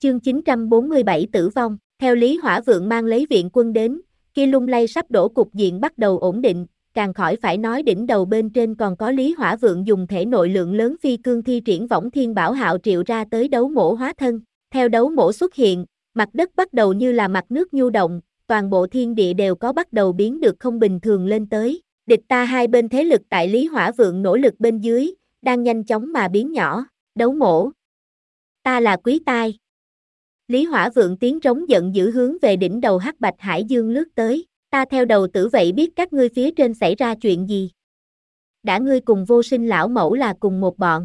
Chương 947 tử vong, theo Lý Hỏa Vượng mang lấy viện quân đến, kia lung lay sắp đổ cục diện bắt đầu ổn định, càng khỏi phải nói đỉnh đầu bên trên còn có Lý Hỏa Vượng dùng thể nội lượng lớn phi cương thi triển võng thiên bảo hạo triệu ra tới đấu mổ hóa thân. Theo đấu mổ xuất hiện, mặt đất bắt đầu như là mặt nước nhu động, toàn bộ thiên địa đều có bắt đầu biến được không bình thường lên tới. Địch ta hai bên thế lực tại Lý Hỏa Vượng nỗ lực bên dưới, đang nhanh chóng mà biến nhỏ. Đấu mổ, ta là Quý Tai. Lý Hỏa Vượng tiếng trống giận dữ hướng về đỉnh đầu Hắc Bạch Hải Dương lướt tới, ta theo đầu tử vậy biết các ngươi phía trên xảy ra chuyện gì. Đã ngươi cùng Vô Sinh lão mẫu là cùng một bọn.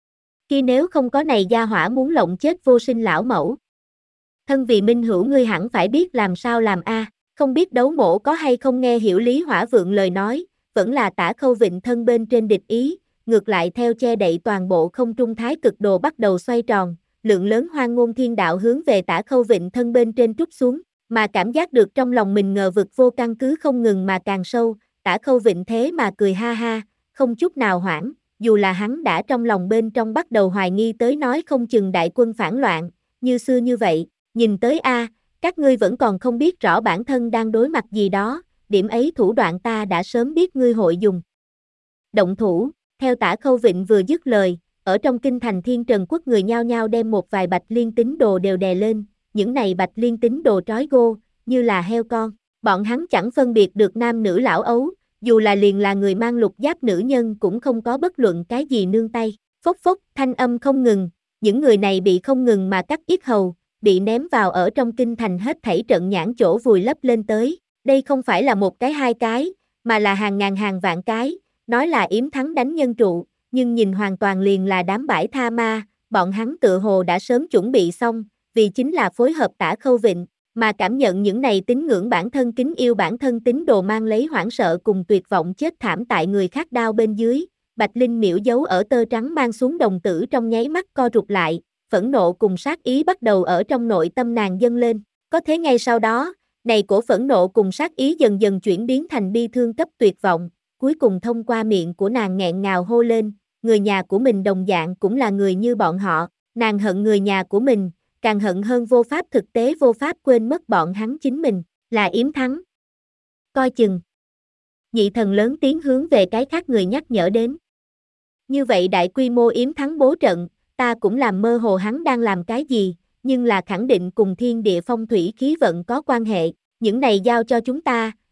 Khi nếu không có này gia hỏa muốn lộng chết Vô Sinh lão mẫu. Thân vì minh hữu ngươi hẳn phải biết làm sao làm a. Không biết đấu mổ có hay không nghe hiểu Lý Hỏa Vượng lời nói, vẫn là Tả Khâu Vịnh thân bên trên địch ý, ngược lại theo che đậy toàn bộ không trung thái cực đồ bắt đầu xoay tròn, lượng lớn hoang ngôn thiên đạo hướng về Tả Khâu Vịnh thân bên trên trút xuống, mà cảm giác được trong lòng mình ngờ vực vô căn cứ không ngừng mà càng sâu, Tả Khâu Vịnh thế mà cười ha ha, không chút nào hoảng, dù là hắn đã trong lòng bên trong bắt đầu hoài nghi tới nói không chừng đại quân phản loạn, như xưa như vậy, nhìn tới a, các ngươi vẫn còn không biết rõ bản thân đang đối mặt gì đó, điểm ấy thủ đoạn ta đã sớm biết ngươi hội dùng. Động thủ, theo Tả Khâu Vịnh vừa dứt lời, ở trong kinh thành Thiên Trần Quốc người nhao nhao đem một vài bạch liên tín đồ đều đè lên, những này bạch liên tín đồ trói gô, như là heo con, bọn hắn chẳng phân biệt được nam nữ lão ấu, dù là liền là người mang lục giáp nữ nhân cũng không có bất luận cái gì nương tay, phốc phốc, thanh âm không ngừng, những người này bị không ngừng mà cắt yết hầu, bị ném vào ở trong kinh thành hết thảy trận nhãn chỗ vùi lấp lên tới, đây không phải là một cái hai cái, mà là hàng ngàn hàng vạn cái, nói là yếm thắng đánh nhân trụ, nhưng nhìn hoàn toàn liền là đám bãi tha ma, bọn hắn tựa hồ đã sớm chuẩn bị xong, vì chính là phối hợp Tả Khâu Vịnh, mà cảm nhận những này tín ngưỡng bản thân kính yêu bản thân tín đồ mang lấy hoảng sợ cùng tuyệt vọng chết thảm tại người khác đao bên dưới, Bạch Linh miễu giấu ở tơ trắng mang xuống đồng tử trong nháy mắt co rụt lại, phẫn nộ cùng sát ý bắt đầu ở trong nội tâm nàng dâng lên, có thế ngay sau đó, này cổ phẫn nộ cùng sát ý dần dần chuyển biến thành bi thương cấp tuyệt vọng, cuối cùng thông qua miệng của nàng nghẹn ngào hô lên, người nhà của mình đồng dạng cũng là người như bọn họ, nàng hận người nhà của mình, càng hận hơn vô pháp thực tế vô pháp quên mất bọn hắn chính mình, là yếm thắng. Coi chừng. Nhị thần lớn tiếng hướng về cái khác người nhắc nhở đến. Như vậy đại quy mô yếm thắng bố trận, ta cũng làm mơ hồ hắn đang làm cái gì, nhưng là khẳng định cùng thiên địa phong thủy khí vận có quan hệ, những này giao cho chúng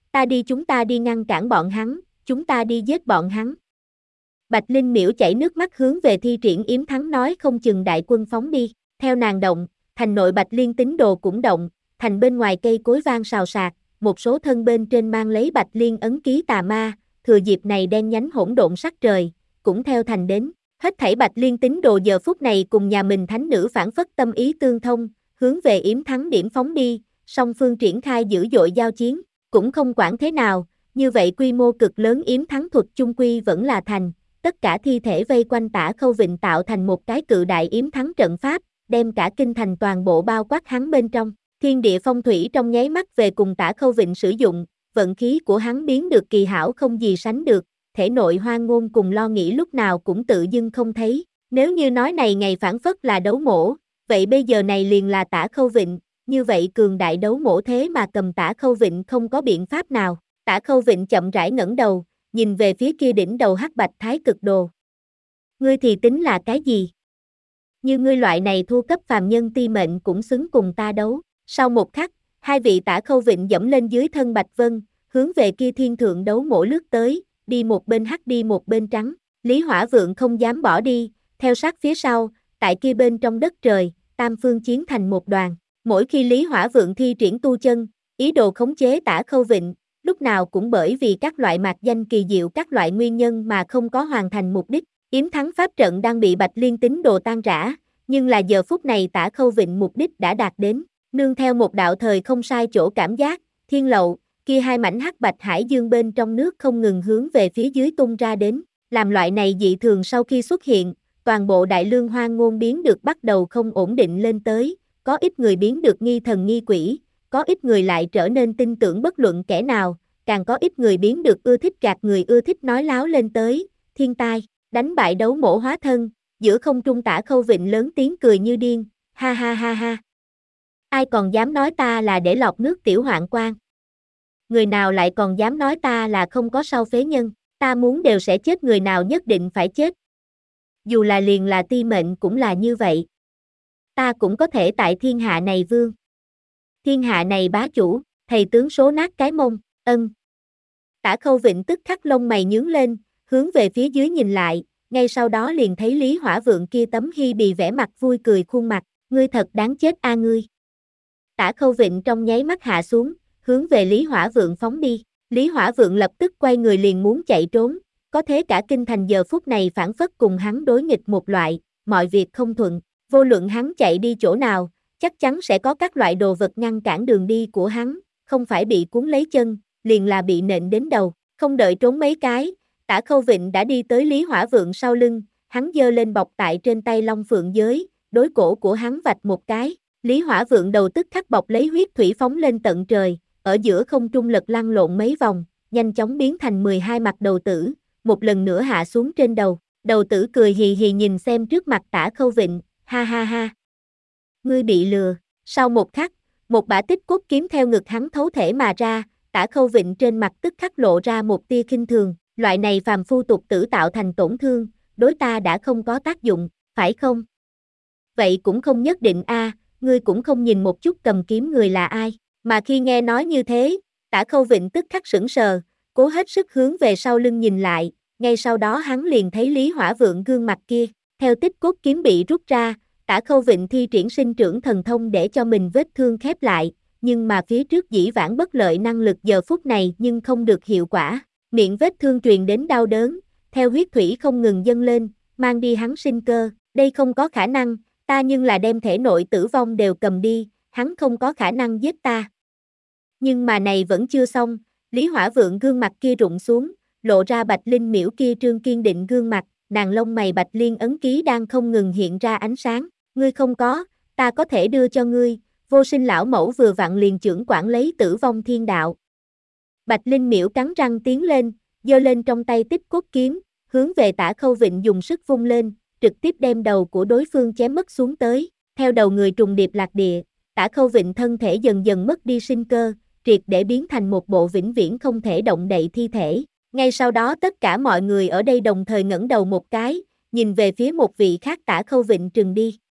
ta đi ngăn cản bọn hắn, chúng ta đi giết bọn hắn. Bạch Linh miễu chảy nước mắt hướng về thi triển yếm thắng nói không chừng đại quân phóng đi, theo nàng động, thành nội Bạch Liên tín đồ cũng động, thành bên ngoài cây cối vang xào xạc, một số thân bên trên mang lấy Bạch Liên ấn ký tà ma, thừa dịp này đen nhánh hỗn độn sắc trời, cũng theo thành đến, hết thảy Bạch Liên tín đồ giờ phút này cùng nhà mình thánh nữ phản phất tâm ý tương thông, hướng về yếm thắng điểm phóng đi, song phương triển khai dữ dội giao chiến, cũng không quản thế nào, như vậy quy mô cực lớn yếm thắng thuật chung quy vẫn là thành. Tất cả thi thể vây quanh Tả Khâu Vịnh tạo thành một cái cự đại yếm thắng trận pháp, đem cả kinh thành toàn bộ bao quát hắn bên trong. Thiên địa phong thủy trong nháy mắt về cùng Tả Khâu Vịnh sử dụng, vận khí của hắn biến được kỳ hảo không gì sánh được, thể nội hoang ngôn cùng lo nghĩ lúc nào cũng tự dưng không thấy. Nếu như nói này ngày phản phất là đấu mổ, vậy bây giờ này liền là Tả Khâu Vịnh, như vậy cường đại đấu mổ thế mà cầm Tả Khâu Vịnh không có biện pháp nào. Tả Khâu Vịnh chậm rãi ngẩng đầu, nhìn về phía kia đỉnh đầu hắc bạch thái cực đồ. Ngươi thì tính là cái gì? Như ngươi loại này thua cấp phàm nhân ti mệnh cũng xứng cùng ta đấu. Sau một khắc, hai vị Tả Khâu Vịnh dẫm lên dưới thân Bạch Vân, hướng về kia thiên thượng đấu mổ lướt tới, đi một bên hắc đi một bên trắng. Lý Hỏa Vượng không dám bỏ đi, theo sát phía sau, tại kia bên trong đất trời, tam phương chiến thành một đoàn. Mỗi khi Lý Hỏa Vượng thi triển tu chân, ý đồ khống chế Tả Khâu Vịnh, lúc nào cũng bởi vì các loại mạc danh kỳ diệu các loại nguyên nhân mà không có hoàn thành mục đích. Yếm thắng pháp trận đang bị Bạch Liên tín đồ tan rã, nhưng là giờ phút này Tả Khâu Vịnh mục đích đã đạt đến, nương theo một đạo thời không sai chỗ cảm giác, thiên lậu, kia hai mảnh hắc bạch hải dương bên trong nước không ngừng hướng về phía dưới tung ra đến, làm loại này dị thường sau khi xuất hiện, toàn bộ đại lương hoang ngôn biến được bắt đầu không ổn định lên tới, có ít người biến được nghi thần nghi quỷ, có ít người lại trở nên tin tưởng bất luận kẻ nào, càng có ít người biến được ưa thích gạt người ưa thích nói láo lên tới, thiên tai, đánh bại đấu mổ hóa thân, giữa không trung Tả Khâu Vịnh lớn tiếng cười như điên, ha ha ha ha, Ai còn dám nói ta là để lọt nước tiểu hoạn quan? Người nào lại còn dám nói ta là không có sau phế nhân? Ta muốn đều sẽ chết, người nào nhất định phải chết. Dù là liền là ti mệnh cũng là như vậy. Ta cũng có thể tại thiên hạ này vương. Thiên hạ này bá chủ, thầy tướng số nát cái mông, ân. Tả Khâu Vịnh tức khắc lông mày nhướng lên, hướng về phía dưới nhìn lại, ngay sau đó liền thấy Lý Hỏa Vượng kia tấm hi bì vẻ mặt vui cười khuôn mặt, ngươi thật đáng chết a ngươi. Tả Khâu Vịnh trong nháy mắt hạ xuống, hướng về Lý Hỏa Vượng phóng đi. Lý Hỏa Vượng lập tức quay người liền muốn chạy trốn, có thế cả kinh thành giờ phút này phản phất cùng hắn đối nghịch một loại, mọi việc không thuận, vô luận hắn chạy đi chỗ nào, chắc chắn sẽ có các loại đồ vật ngăn cản đường đi của hắn, không phải bị cuốn lấy chân, liền là bị nện đến đầu, không đợi trốn mấy cái, Tả Khâu Vịnh đã đi tới Lý Hỏa Vượng sau lưng, hắn giơ lên bọc tại trên tay Long Phượng giới, đối cổ của hắn vạch một cái, Lý Hỏa Vượng đầu tức khắc bọc lấy huyết thủy phóng lên tận trời, ở giữa không trung lật lăn lộn mấy vòng, nhanh chóng biến thành 12 mặt đầu tử, một lần nữa hạ xuống trên đầu, đầu tử cười hì hì nhìn xem trước mặt Tả Khâu Vịnh, ha ha ha. Ngươi bị lừa, sau một khắc, một bả tích cốt kiếm theo ngực hắn thấu thể mà ra, Tả Khâu Vịnh trên mặt tức khắc lộ ra một tia khinh thường, loại này phàm phu tục tử tạo thành tổn thương, đối ta đã không có tác dụng, phải không? Vậy cũng không nhất định a, ngươi cũng không nhìn một chút cầm kiếm người là ai, mà khi nghe nói như thế, Tả Khâu Vịnh tức khắc sững sờ, cố hết sức hướng về sau lưng nhìn lại, ngay sau đó hắn liền thấy Lý Hỏa Vượng gương mặt kia, theo tích cốt kiếm bị rút ra, Tả Khâu Vịnh thi triển sinh trưởng thần thông để cho mình vết thương khép lại, nhưng mà phía trước dĩ vãng bất lợi năng lực giờ phút này nhưng không được hiệu quả, miệng vết thương truyền đến đau đớn, theo huyết thủy không ngừng dâng lên, mang đi hắn sinh cơ, đây không có khả năng, ta nhưng là đem thể nội tử vong đều cầm đi, hắn không có khả năng giết ta. Nhưng mà này vẫn chưa xong, Lý Hỏa Vượng gương mặt kia rụng xuống, lộ ra Bạch Linh Miễu kia trương kiên định gương mặt, nàng lông mày Bạch Liên ấn ký đang không ngừng hiện ra ánh sáng, ngươi không có, ta có thể đưa cho ngươi, Vô Sinh lão mẫu vừa vặn liền chưởng quản lấy tử vong thiên đạo. Bạch Linh Miễu cắn răng tiến lên, giơ lên trong tay tích cốt kiếm, hướng về Tả Khâu Vịnh dùng sức vung lên, trực tiếp đem đầu của đối phương chém mất xuống tới, theo đầu người trùng điệp lạc địa, Tả Khâu Vịnh thân thể dần dần mất đi sinh cơ, triệt để biến thành một bộ vĩnh viễn không thể động đậy thi thể. Ngay sau đó tất cả mọi người ở đây đồng thời ngẩng đầu một cái, nhìn về phía một vị khác Tả Khâu Vịnh trừng đi.